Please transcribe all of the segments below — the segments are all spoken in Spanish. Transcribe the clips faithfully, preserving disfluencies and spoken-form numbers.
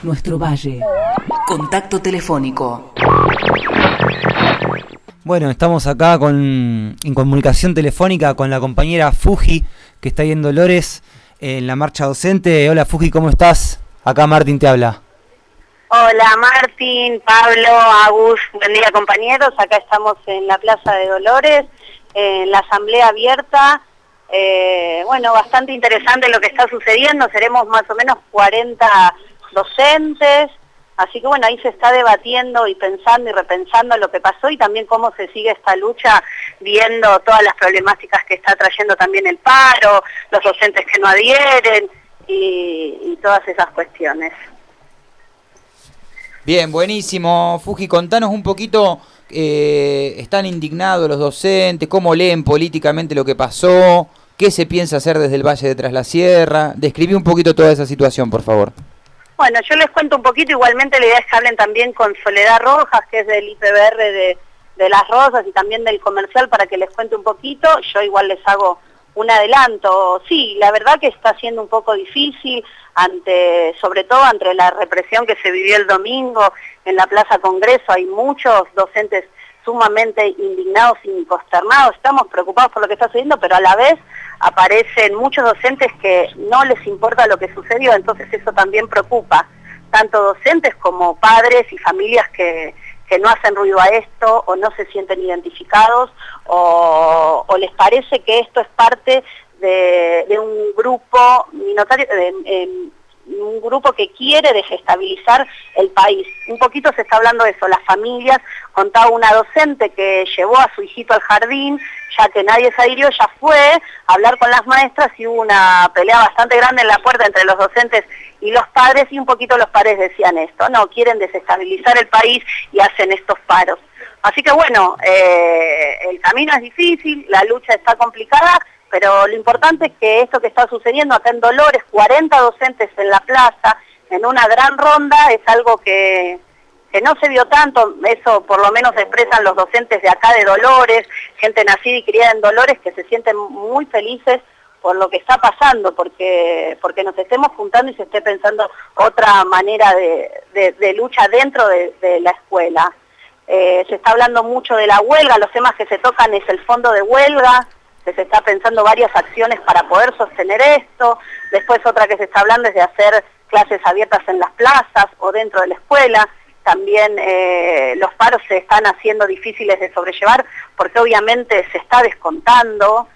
nuestro valle. Contacto telefónico. Bueno, estamos acá con, en comunicación telefónica con la compañera Fuji, que está ahí en Dolores, en la marcha docente. Hola Fuji, ¿cómo estás? Acá Martín te habla. Hola Martín, Pablo, Agus, buen día compañeros. Acá estamos en la Plaza de Dolores, en la asamblea abierta. Eh, bueno, bastante interesante lo que está sucediendo. Seremos más o menos cuarenta docentes. Así que bueno, ahí se está debatiendo y pensando y repensando lo que pasó y también cómo se sigue esta lucha, viendo todas las problemáticas que está trayendo también el paro, los docentes que no adhieren y, y todas esas cuestiones. Bien, buenísimo. Fuji, contanos un poquito, eh, ¿están indignados los docentes? ¿Cómo leen políticamente lo que pasó? ¿Qué se piensa hacer desde el Valle de Tras la Sierra? Describí un poquito toda esa situación, por favor. Bueno, yo les cuento un poquito, igualmente la idea es que hablen también con Soledad Rojas, que es del I P B R de, de Las Rosas y también del comercial, para que les cuente un poquito. Yo igual les hago un adelanto. Sí, la verdad que está siendo un poco difícil, ante, sobre todo ante la represión que se vivió el domingo en la Plaza Congreso. Hay muchos docentes sumamente indignados y consternados. Estamos preocupados por lo que está sucediendo, pero a la vez aparecen muchos docentes que no les importa lo que sucedió, entonces eso también preocupa, tanto docentes como padres y familias que, que no hacen ruido a esto o no se sienten identificados o, o les parece que esto es parte de, de un grupo minoritario, de, de, un grupo que quiere desestabilizar el país. Un poquito se está hablando de eso, las familias. Contaba una docente que llevó a su hijito al jardín, ya que nadie se adhirió, ya fue a hablar con las maestras y hubo una pelea bastante grande en la puerta entre los docentes y los padres, y un poquito los padres decían esto, no, quieren desestabilizar el país y hacen estos paros. Así que bueno, eh, el camino es difícil, la lucha está complicada, pero lo importante es que esto que está sucediendo acá en Dolores, cuarenta docentes en la plaza, en una gran ronda, es algo que, que no se vio tanto. Eso por lo menos expresan los docentes de acá de Dolores, gente nacida y criada en Dolores, que se sienten muy felices por lo que está pasando, porque porque nos estemos juntando y se esté pensando otra manera de, de, de lucha dentro de, de la escuela. Eh, se está hablando mucho de la huelga, los temas que se tocan es el fondo de huelga, que se está pensando varias acciones para poder sostener esto. Después otra que se está hablando es de hacer clases abiertas en las plazas o dentro de la escuela. También eh, los paros se están haciendo difíciles de sobrellevar porque obviamente se está descontando.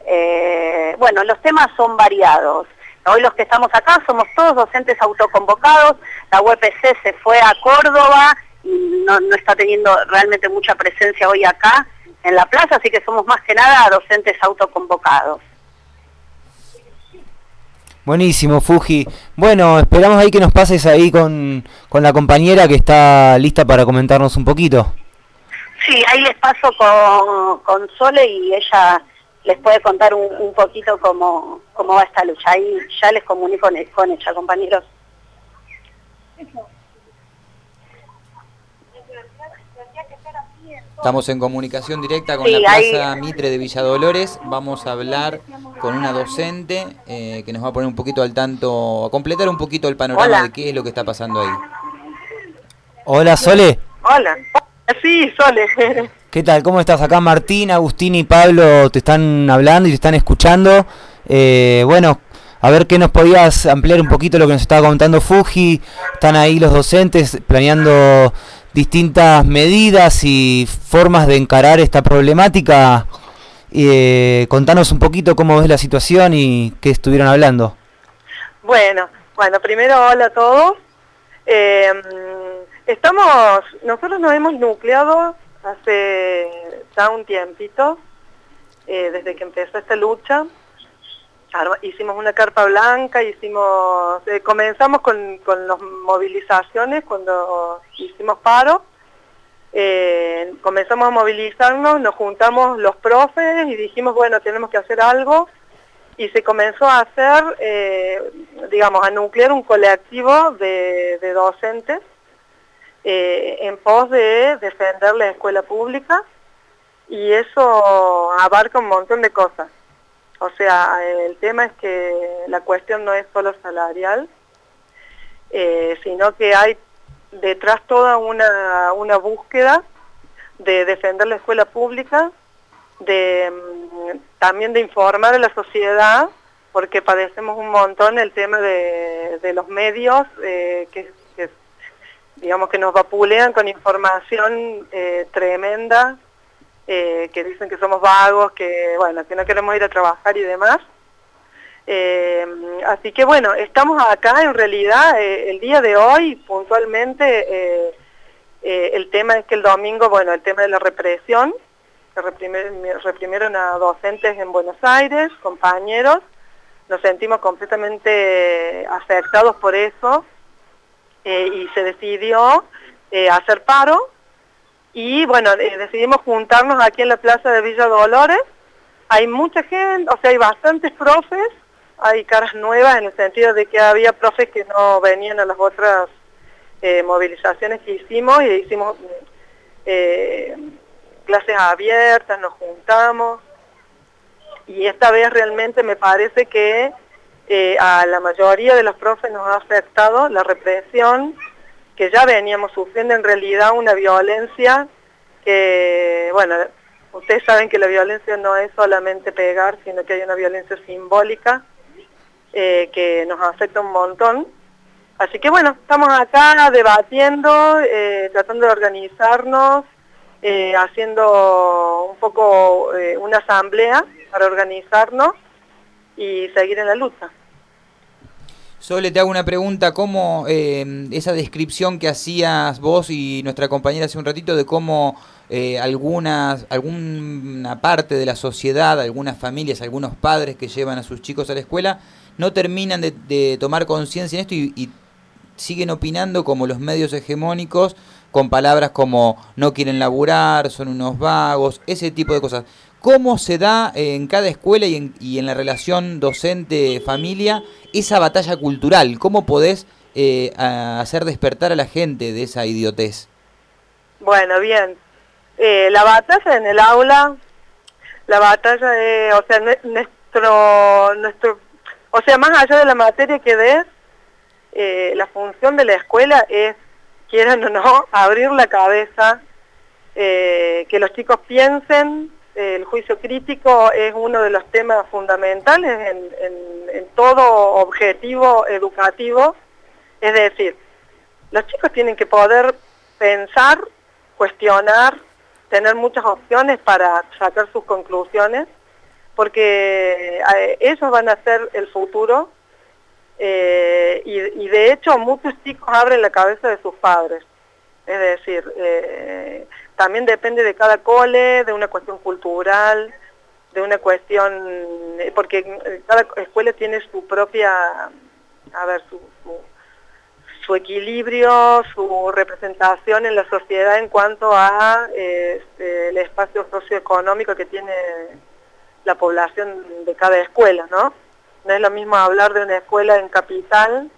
Eh, bueno, los temas son variados. Hoy los que estamos acá somos todos docentes autoconvocados. La U P C se fue a Córdoba y no, no está teniendo realmente mucha presencia hoy acá en la plaza, así que somos más que nada docentes autoconvocados. Buenísimo, Fuji. Bueno, esperamos ahí que nos pases ahí con, con la compañera que está lista para comentarnos un poquito. Sí, ahí les paso con, con Sole y ella les puede contar un, un poquito cómo, cómo va esta lucha. Ahí ya les comunico con, con ella, compañeros. Estamos en comunicación directa con sí, la Plaza ahí... Mitre de Villa Dolores. Vamos a hablar con una docente eh, que nos va a poner un poquito al tanto, a completar un poquito el panorama Hola. de qué es lo que está pasando ahí. Hola, Sole. Hola. Sí, Sole. ¿Qué tal? ¿Cómo estás? Acá Martín, Agustín y Pablo te están hablando y te están escuchando. Eh, bueno, a ver qué nos podías ampliar un poquito lo que nos estaba contando Fuji. Están ahí los docentes planeando distintas medidas y formas de encarar esta problemática. Eh, contanos un poquito cómo ves la situación y qué estuvieron hablando. Bueno, bueno, primero hola a todos. Eh, estamos, nosotros nos hemos nucleado hace ya un tiempito, eh, desde que empezó esta lucha. Hicimos una carpa blanca, hicimos, eh, comenzamos con, con las movilizaciones cuando hicimos paro, eh, comenzamos a movilizarnos, nos juntamos los profes y dijimos, bueno, tenemos que hacer algo, y se comenzó a hacer, eh, digamos, a nuclear un colectivo de, de docentes eh, en pos de defender la escuela pública, y eso abarca un montón de cosas. O sea, el tema es que la cuestión no es solo salarial, eh, sino que hay detrás toda una, una búsqueda de defender la escuela pública, de también de informar a la sociedad, porque padecemos un montón el tema de, de los medios, eh, que, que digamos que nos vapulean con información eh, tremenda, eh, que dicen que somos vagos, que bueno, que no queremos ir a trabajar y demás. Eh, así que bueno, estamos acá en realidad, eh, el día de hoy puntualmente, eh, eh, el tema es que el domingo, bueno, el tema de la represión, que reprimieron, reprimieron a docentes en Buenos Aires, compañeros, nos sentimos completamente afectados por eso, eh, y se decidió eh, hacer paro, y bueno, eh, decidimos juntarnos aquí en la plaza de Villa Dolores. Hay mucha gente, o sea, hay bastantes profes, hay caras nuevas en el sentido de que había profes que no venían a las otras eh, movilizaciones que hicimos, y hicimos eh, clases abiertas, nos juntamos, y esta vez realmente me parece que eh, a la mayoría de los profes nos ha afectado la represión, que ya veníamos sufriendo en realidad una violencia que, bueno, ustedes saben que la violencia no es solamente pegar, sino que hay una violencia simbólica eh, que nos afecta un montón. Así que bueno, estamos acá debatiendo, eh, tratando de organizarnos, eh, haciendo un poco eh, una asamblea para organizarnos y seguir en la lucha. Sole, te hago una pregunta, ¿cómo eh, esa descripción que hacías vos y nuestra compañera hace un ratito de cómo eh, algunas, alguna parte de la sociedad, algunas familias, algunos padres que llevan a sus chicos a la escuela no terminan de, de tomar conciencia en esto y, y siguen opinando como los medios hegemónicos con palabras como no quieren laburar, son unos vagos, ese tipo de cosas? ¿Cómo se da en cada escuela y en, y en la relación docente-familia esa batalla cultural? ¿Cómo podés eh, a hacer despertar a la gente de esa idiotez? Bueno, bien. Eh, la batalla en el aula, la batalla de, o sea, nuestro, nuestro, o sea, más allá de la materia que des, eh, la función de la escuela es, quieran o no, abrir la cabeza, eh, que los chicos piensen. El juicio crítico es uno de los temas fundamentales en, en, en todo objetivo educativo. Es decir, los chicos tienen que poder pensar, cuestionar, tener muchas opciones para sacar sus conclusiones, porque eh, ellos van a ser el futuro, eh, y, y de hecho muchos chicos abren la cabeza de sus padres. Es decir, eh, también depende de cada cole, de una cuestión cultural, de una cuestión, porque cada escuela tiene su propia, a ver, su, su, su equilibrio, su representación en la sociedad en cuanto a eh, este, el espacio socioeconómico que tiene la población de cada escuela, ¿no? No es lo mismo hablar de una escuela en capital,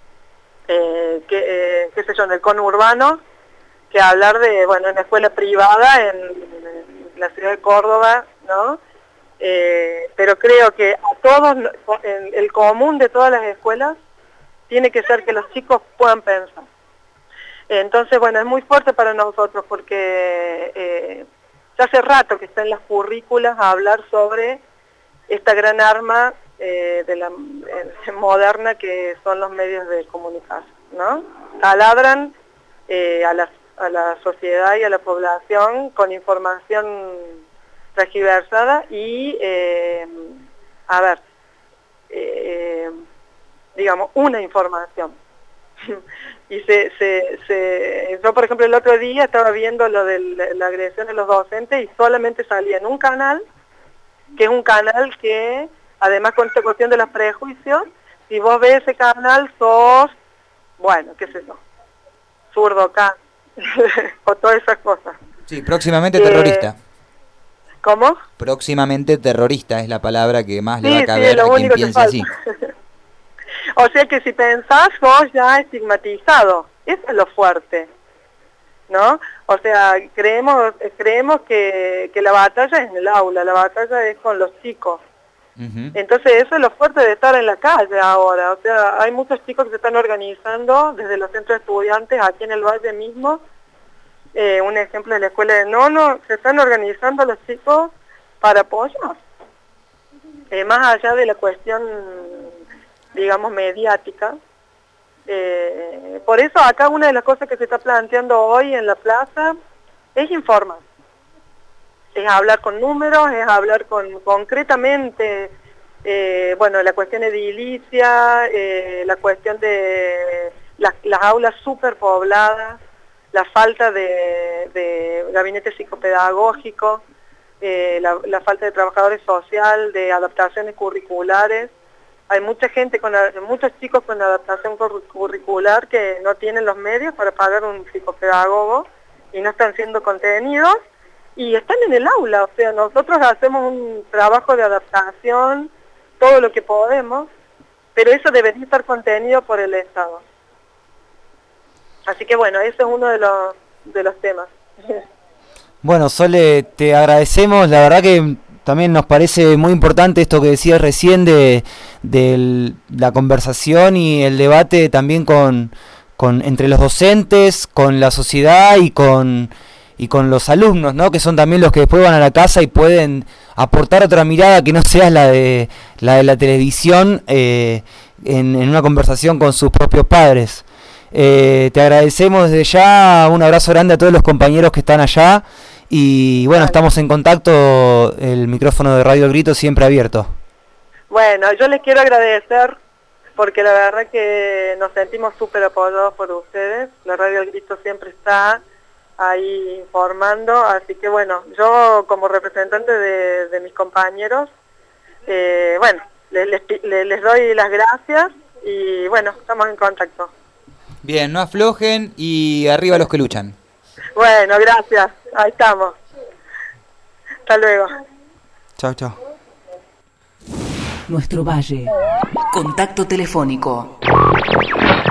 eh, que, eh, qué sé yo, en el conurbano, que hablar de, bueno, una escuela privada en, en la ciudad de Córdoba, ¿no? Eh, pero creo que a todos, en el común de todas las escuelas, tiene que ser que los chicos puedan pensar. Entonces, bueno, es muy fuerte para nosotros porque eh, ya hace rato que está en las currículas a hablar sobre esta gran arma eh, de la eh, moderna que son los medios de comunicación, ¿no? Taladran eh, a las a la sociedad y a la población con información transgiversada y, eh, a ver, eh, digamos, una información. Y se, se, se, yo, por ejemplo, el otro día estaba viendo lo de la agresión de los docentes y solamente salía en un canal, que es un canal que, además con esta cuestión de los prejuicios, si vos ves ese canal sos, bueno, qué sé yo, zurdo acá, o todas esas cosas. Sí, próximamente eh, terrorista. ¿Cómo? Próximamente terrorista es la palabra que más sí, le va a caber sí, a quien piense así. O sea que si pensás, vos ya estigmatizado. Eso es lo fuerte, ¿no? O sea, creemos creemos que, que la batalla es en el aula, la batalla es con los chicos. Uh-huh. Entonces eso es lo fuerte de estar en la calle ahora, o sea, hay muchos chicos que se están organizando desde los centros de estudiantes aquí en el Valle mismo, eh, un ejemplo de la escuela de Nono, se están organizando los chicos para apoyar, eh, más allá de la cuestión, digamos, mediática. Eh, por eso acá una de las cosas que se está planteando hoy en la plaza es informar. Es hablar con números, es hablar con concretamente, eh, bueno, la cuestión edilicia, eh, la cuestión de las, las aulas superpobladas, la falta de, de gabinete psicopedagógico, eh, la, la falta de trabajadores social, de adaptaciones curriculares. Hay mucha gente, con muchos chicos con adaptación curricular que no tienen los medios para pagar un psicopedagogo y no están siendo contenidos. Y están en el aula, o sea, nosotros hacemos un trabajo de adaptación, todo lo que podemos, pero eso debería estar contenido por el Estado. Así que bueno, ese es uno de los, de los temas. Bueno, Sole, te agradecemos, la verdad que también nos parece muy importante esto que decías recién de, de la conversación y el debate también con, con entre los docentes, con la sociedad y con... y con los alumnos, ¿no? Que son también los que después van a la casa y pueden aportar otra mirada que no sea la de la de la televisión eh, en, en una conversación con sus propios padres. Eh, te agradecemos desde ya, un abrazo grande a todos los compañeros que están allá y bueno, estamos en contacto, el micrófono de Radio El Grito siempre abierto. Bueno, yo les quiero agradecer porque la verdad que nos sentimos súper apoyados por ustedes, la Radio El Grito siempre está ahí informando, así que bueno, yo como representante de, de mis compañeros, eh, bueno, les, les, les doy las gracias y bueno, estamos en contacto. Bien, no aflojen y arriba los que luchan. Bueno, gracias, ahí estamos. Hasta luego. Chao, chao. Nuestro Valle. Contacto telefónico.